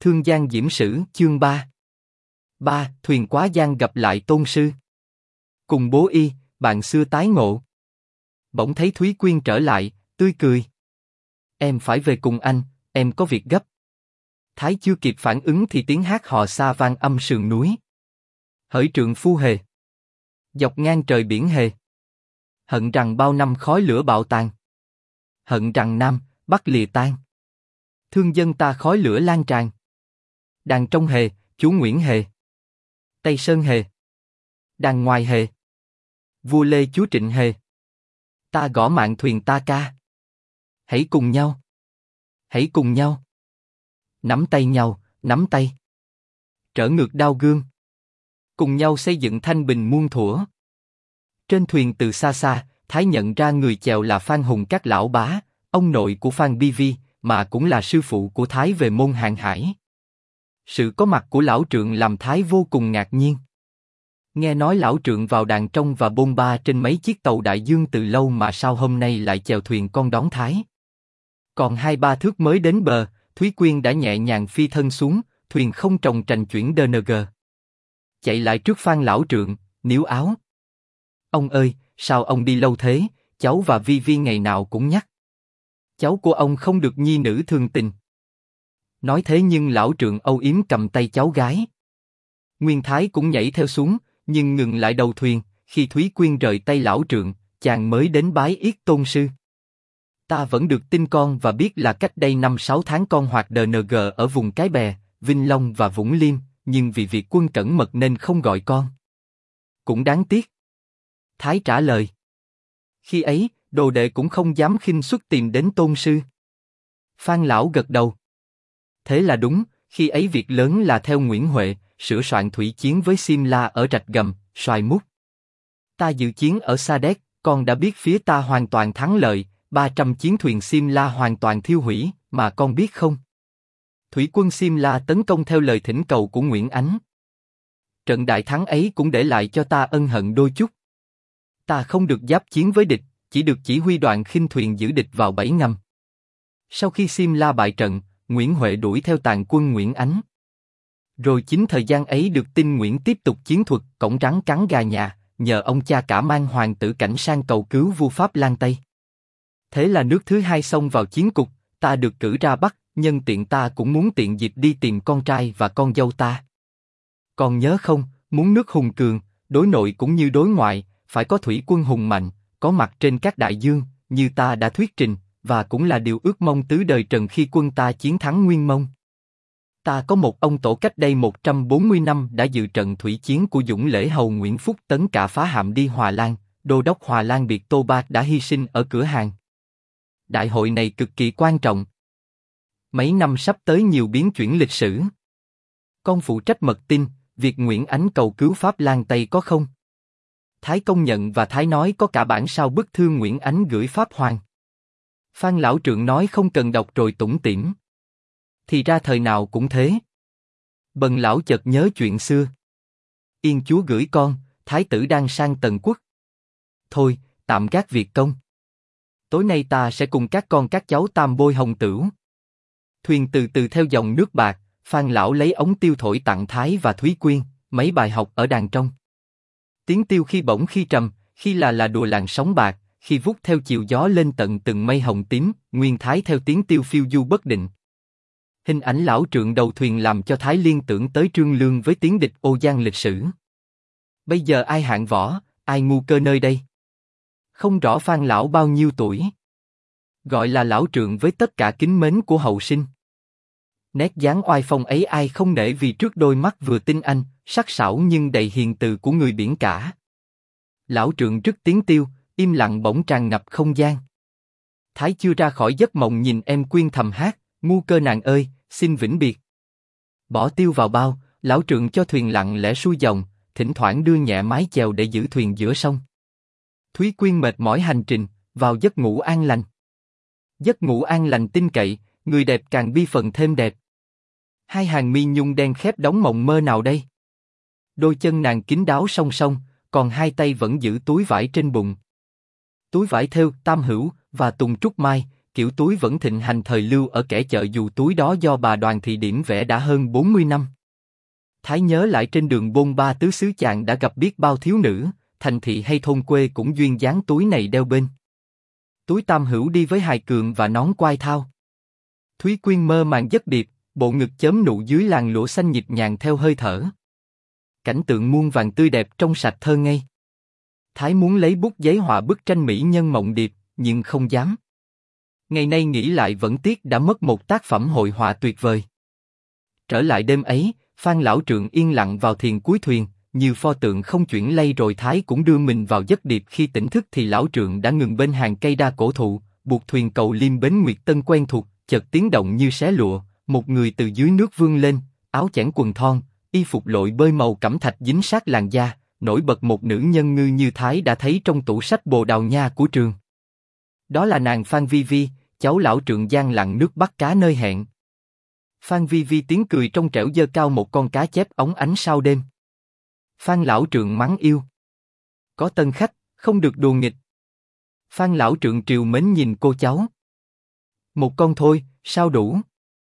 Thương Giang Diễm Sử chương 3. Thuyền quá giang gặp lại tôn sư. Cùng bố y, bạn xưa tái ngộ. Bỗng thấy Thúy Quyên trở lại, tươi cười. Em phải về cùng anh, em có việc gấp. Thái chưa kịp phản ứng thì tiếng hát hò xa vang âm sườn núi. Hỡi trượng phu hề, dọc ngang trời biển hề. Hận rằng bao năm khói lửa bạo tàn. Hận rằng Nam, Bắc lìa tan. Thương dân ta khói lửa lan tràn. Đàn trong hề, chú Nguyễn hề. Tây Sơn hề. Đàn ngoài hề. Vua Lê chúa Trịnh hề. Ta gõ mạng thuyền ta ca. Hãy cùng nhau. Hãy cùng nhau. Nắm tay nhau, nắm tay. Trở ngược đao gương. Cùng nhau xây dựng thanh bình muôn thuở. Trên thuyền từ xa xa, Thái nhận ra người chèo là Phan Hùng các lão bá, ông nội của Phan BV, mà cũng là sư phụ của Thái về môn hàng hải. Sự có mặt của lão trượng làm Thái vô cùng ngạc nhiên. Nghe nói lão trượng vào đàn trong và bôn ba trên mấy chiếc tàu đại dương từ lâu mà sao hôm nay lại chèo thuyền con đón Thái. Còn 2-3 thước mới đến bờ, Thúy Quyên đã nhẹ nhàng phi thân xuống, thuyền không trồng trành chuyển DNG. Chạy lại trước Phan lão trượng, níu áo. Ông ơi, sao ông đi lâu thế? Cháu và Vi Vi ngày nào cũng nhắc. Cháu của ông không được nhi nữ thương tình. Nói thế nhưng lão trượng âu yếm cầm tay cháu gái. Nguyên Thái cũng nhảy theo xuống, nhưng ngừng lại đầu thuyền. Khi Thúy Quyên rời tay lão trượng, chàng mới đến bái yết tôn sư. Ta vẫn được tin con và biết là cách đây 5-6 tháng con hoạt DNG ở vùng Cái Bè, Vinh Long và Vũng Liêm, nhưng vì việc quân cẩn mật nên không gọi con. Cũng đáng tiếc. Thái trả lời. Khi ấy, đồ đệ cũng không dám khinh suất tìm đến tôn sư. Phan lão gật đầu. Thế là đúng, khi ấy việc lớn là theo Nguyễn Huệ, sửa soạn thủy chiến với Simla ở Rạch Gầm, Xoài Mút. Ta dự chiến ở Sa Đéc, con đã biết phía ta hoàn toàn thắng lợi, 300 chiến thuyền Simla hoàn toàn thiêu hủy, mà con biết không? Thủy quân Simla tấn công theo lời thỉnh cầu của Nguyễn Ánh. Trận đại thắng ấy cũng để lại cho ta ân hận đôi chút. Ta không được giáp chiến với địch, chỉ được chỉ huy đoàn khinh thuyền giữ địch vào bẫy ngầm. Sau khi Simla bại trận, Nguyễn Huệ đuổi theo tàn quân Nguyễn Ánh. Rồi chính thời gian ấy được tin Nguyễn tiếp tục chiến thuật cổng rắn cắn gà nhà, nhờ ông cha cả mang hoàng tử Cảnh sang cầu cứu vua Pháp Lan Tây. Thế là nước thứ hai xông vào chiến cục, ta được cử ra Bắc, nhân tiện ta cũng muốn tiện dịp đi tìm con trai và con dâu ta. Còn nhớ không, muốn nước hùng cường, đối nội cũng như đối ngoại, phải có thủy quân hùng mạnh, có mặt trên các đại dương, như ta đã thuyết trình, và cũng là điều ước mong tứ đời Trần khi quân ta chiến thắng Nguyên Mông. Ta có một ông tổ cách đây 140 năm đã dự trận thủy chiến của Dũng Lễ Hầu Nguyễn Phúc tấn cả phá hạm đi Hòa Lan, đô đốc Hòa Lan Biệt Tô Ba đã hy sinh ở cửa hàng. Đại hội này cực kỳ quan trọng. Mấy năm sắp tới nhiều biến chuyển lịch sử. Con phụ trách mật tin, việc Nguyễn Ánh cầu cứu Pháp Lan Tây có không? Thái công nhận và Thái nói có cả bản sao bức thư Nguyễn Ánh gửi Pháp Hoàng. Phan lão trượng nói không cần đọc rồi tủm tỉm. Thì ra thời nào cũng thế. Bần lão chợt nhớ chuyện xưa. Yên chúa gửi con, thái tử đang sang Tần Quốc. Thôi, tạm gác việc công. Tối nay ta sẽ cùng các con các cháu tam bôi hồng tửu. Thuyền từ từ theo dòng nước bạc, Phan lão lấy ống tiêu thổi tặng Thái và Thúy Quyên, mấy bài học ở đàn trong. Tiếng tiêu khi bổng khi trầm, khi là đùa làn sóng bạc, khi vút theo chiều gió lên tận từng mây hồng tím, Nguyên Thái theo tiếng tiêu phiêu du bất định. Hình ảnh lão trượng đầu thuyền làm cho Thái liên tưởng tới Trương Lương với tiếng địch ô giang lịch sử. Bây giờ ai hạng võ, ai ngu cơ nơi đây? Không rõ Phan lão bao nhiêu tuổi. Gọi là lão trượng với tất cả kính mến của hậu sinh. Nét dáng oai phong ấy ai không nể vì trước đôi mắt vừa tinh anh, sắc sảo nhưng đầy hiền từ của người biển cả. Lão trượng rứt tiếng tiêu, im lặng bỗng tràn ngập không gian. Thái chưa ra khỏi giấc mộng nhìn em Quyên thầm hát, ngu cơ nàng ơi, xin vĩnh biệt. Bỏ tiêu vào bao, lão trượng cho thuyền lặng lẽ xuôi dòng, thỉnh thoảng đưa nhẹ mái chèo để giữ thuyền giữa sông. Thúy Quyên mệt mỏi hành trình, vào giấc ngủ an lành. Giấc ngủ an lành tin cậy, người đẹp càng bi phần thêm đẹp. Hai hàng mi nhung đen khép đóng mộng mơ nào đây? Đôi chân nàng kín đáo song song, còn hai tay vẫn giữ túi vải trên bụng. Túi vải thêu Tam Hữu và Tùng Trúc Mai, kiểu túi vẫn thịnh hành thời lưu ở kẻ chợ dù túi đó do bà Đoàn Thị Điểm vẽ đã hơn 40 năm. Thái nhớ lại trên đường bôn ba tứ xứ chàng đã gặp biết bao thiếu nữ, thành thị hay thôn quê cũng duyên dáng túi này đeo bên. Túi tam hữu đi với hài cường và nón quai thao. Thúy Quyên mơ màng giấc điệp, bộ ngực chớm nụ dưới làn lụa xanh nhịp nhàng theo hơi thở. Cảnh tượng muôn vàng tươi đẹp trong sạch thơ ngây. Thái muốn lấy bút giấy họa bức tranh mỹ nhân mộng điệp, nhưng không dám. Ngày nay nghĩ lại vẫn tiếc đã mất một tác phẩm hội họa tuyệt vời. Trở lại đêm ấy, Phan lão trượng yên lặng vào thiền cuối thuyền, như pho tượng không chuyển lay rồi Thái cũng đưa mình vào giấc điệp. Khi tỉnh thức thì lão trượng đã ngừng bên hàng cây đa cổ thụ, buộc thuyền cầu liêm bến Nguyệt Tân quen thuộc, chợt tiếng động như xé lụa, một người từ dưới nước vươn lên, áo chẽn quần thon, y phục lội bơi màu cẩm thạch dính sát làn da, nổi bật một nữ nhân ngư như Thái đã thấy trong tủ sách Bồ Đào Nha của trường. Đó là nàng Phan Vi Vi, cháu lão trượng giang lặn nước bắt cá nơi hẹn. Phan Vi Vi tiếng cười trong trẻo giơ cao một con cá chép óng ánh sau đêm. Phan lão trượng mắng yêu. Có tân khách, không được đùa nghịch. Phan lão trượng triều mến nhìn cô cháu. Một con thôi, sao đủ?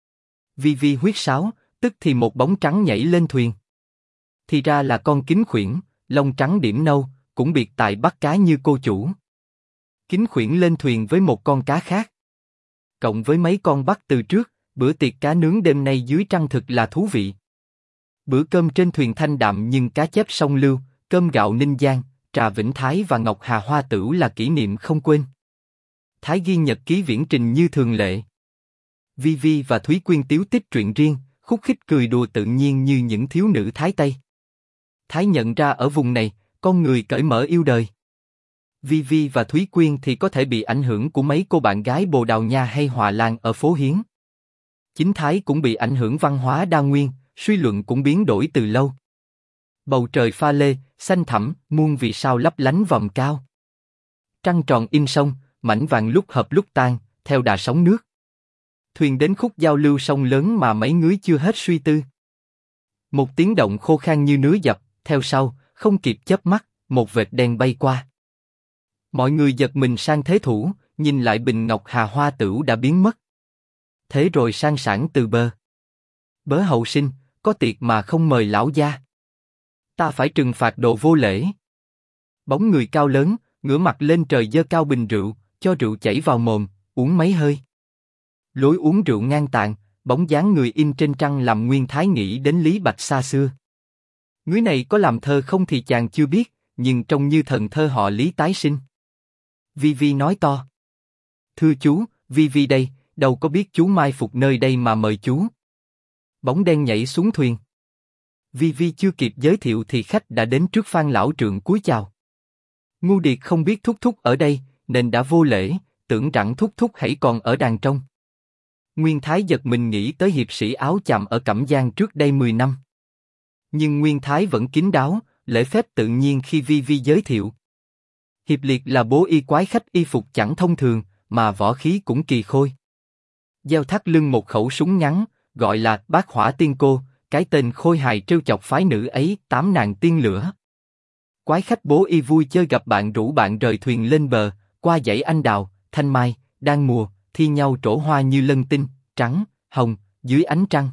Vi Vi huýt sáo, tức thì một bóng trắng nhảy lên thuyền. Thì ra là con kính khuyển, lông trắng điểm nâu, cũng biệt tài bắt cá như cô chủ. Kính khuyển lên thuyền với một con cá khác. Cộng với mấy con bắt từ trước, bữa tiệc cá nướng đêm nay dưới trăng thực là thú vị. Bữa cơm trên thuyền thanh đạm nhưng cá chép sông lưu, cơm gạo Ninh Giang, trà Vĩnh Thái và ngọc hà hoa tửu là kỷ niệm không quên. Thái ghi nhật ký viễn trình như thường lệ. Vi Vi và Thúy Quyên tiếu tích chuyện riêng, khúc khích cười đùa tự nhiên như những thiếu nữ Thái Tây. Thái nhận ra ở vùng này, con người cởi mở yêu đời. Vi Vi và Thúy Quyên thì có thể bị ảnh hưởng của mấy cô bạn gái Bồ Đào Nha hay Hòa Lan ở phố Hiến. Chính Thái cũng bị ảnh hưởng văn hóa đa nguyên, suy luận cũng biến đổi từ lâu. Bầu trời pha lê, xanh thẳm, muôn vì sao lấp lánh vòm cao. Trăng tròn in sông, mảnh vàng lúc hợp lúc tan, theo đà sóng nước. Thuyền đến khúc giao lưu sông lớn mà mấy ngứa chưa hết suy tư. Một tiếng động khô khan như nứa dập, theo sau, không kịp chớp mắt, một vệt đen bay qua. Mọi người giật mình sang thế thủ, nhìn lại bình ngọc hà hoa tửu đã biến mất. Thế rồi sang sảng từ bờ. Bớ hậu sinh, có tiệc mà không mời lão gia. Ta phải trừng phạt đồ vô lễ. Bóng người cao lớn, ngửa mặt lên trời giơ cao bình rượu, cho rượu chảy vào mồm, uống mấy hơi. Lối uống rượu ngang tàn, bóng dáng người in trên trăng làm Nguyên Thái nghĩ đến Lý Bạch xa xưa. Người này có làm thơ không thì chàng chưa biết, nhưng trông như thần thơ họ Lý tái sinh. Vi Vi nói to. Thưa chú, Vi Vi đây, đâu có biết chú mai phục nơi đây mà mời chú. Bóng đen nhảy xuống thuyền. Vi Vi chưa kịp giới thiệu thì khách đã đến trước Phan lão trượng cúi chào. Ngu điệt không biết Thúc Thúc ở đây, nên đã vô lễ, tưởng rằng Thúc Thúc hãy còn ở đàn trong. Nguyên Thái giật mình nghĩ tới hiệp sĩ áo chàm ở Cẩm Giang trước đây 10 năm. Nhưng Nguyên Thái vẫn kín đáo, lễ phép tự nhiên khi Vi Vi giới thiệu. Hiệp Liệt là bố y quái khách y phục chẳng thông thường, mà võ khí cũng kỳ khôi. Gieo thắt lưng một khẩu súng ngắn, gọi là Bát Hỏa Tiên Cô, cái tên khôi hài trêu chọc phái nữ ấy, 8 nàng tiên lửa. Quái khách bố y vui chơi gặp bạn rủ bạn rời thuyền lên bờ, qua dãy anh đào, thanh mai, đang mùa, thi nhau trổ hoa như lân tinh, trắng, hồng, dưới ánh trăng.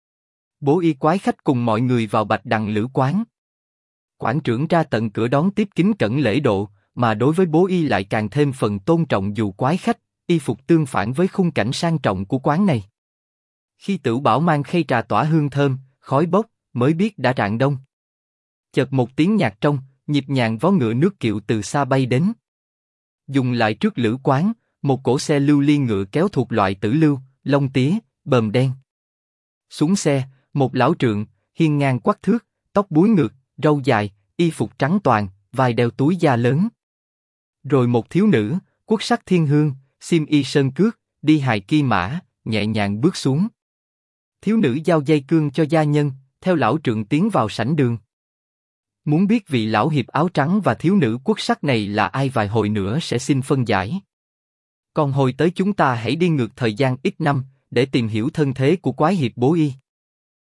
Bố y quái khách cùng mọi người vào bạch đằng lữ quán. Quán trưởng ra tận cửa đón tiếp kính cẩn lễ độ, mà đối với bố y lại càng thêm phần tôn trọng dù quái khách, y phục tương phản với khung cảnh sang trọng của quán này. Khi Tửu Bảo mang khay trà tỏa hương thơm, khói bốc, mới biết đã rạng đông. Chợt một tiếng nhạc trong, nhịp nhàng vó ngựa nước kiệu từ xa bay đến. Dùng lại trước lữ quán, một cỗ xe lưu ly ngựa kéo thuộc loại tử lưu, lông tía, bờm đen. Xuống xe, một lão trượng, hiên ngang quắc thước, tóc búi ngược, râu dài, y phục trắng toàn, vai đeo túi da lớn. Rồi một thiếu nữ, quốc sắc thiên hương, xiêm y sơn cước, đi hài kỳ mã, nhẹ nhàng bước xuống. Thiếu nữ giao dây cương cho gia nhân, theo lão trượng tiến vào sảnh đường. Muốn biết vị lão hiệp áo trắng và thiếu nữ quốc sắc này là ai vài hồi nữa sẽ xin phân giải. Còn hồi tới chúng ta hãy đi ngược thời gian ít năm, để tìm hiểu thân thế của quái hiệp bố y.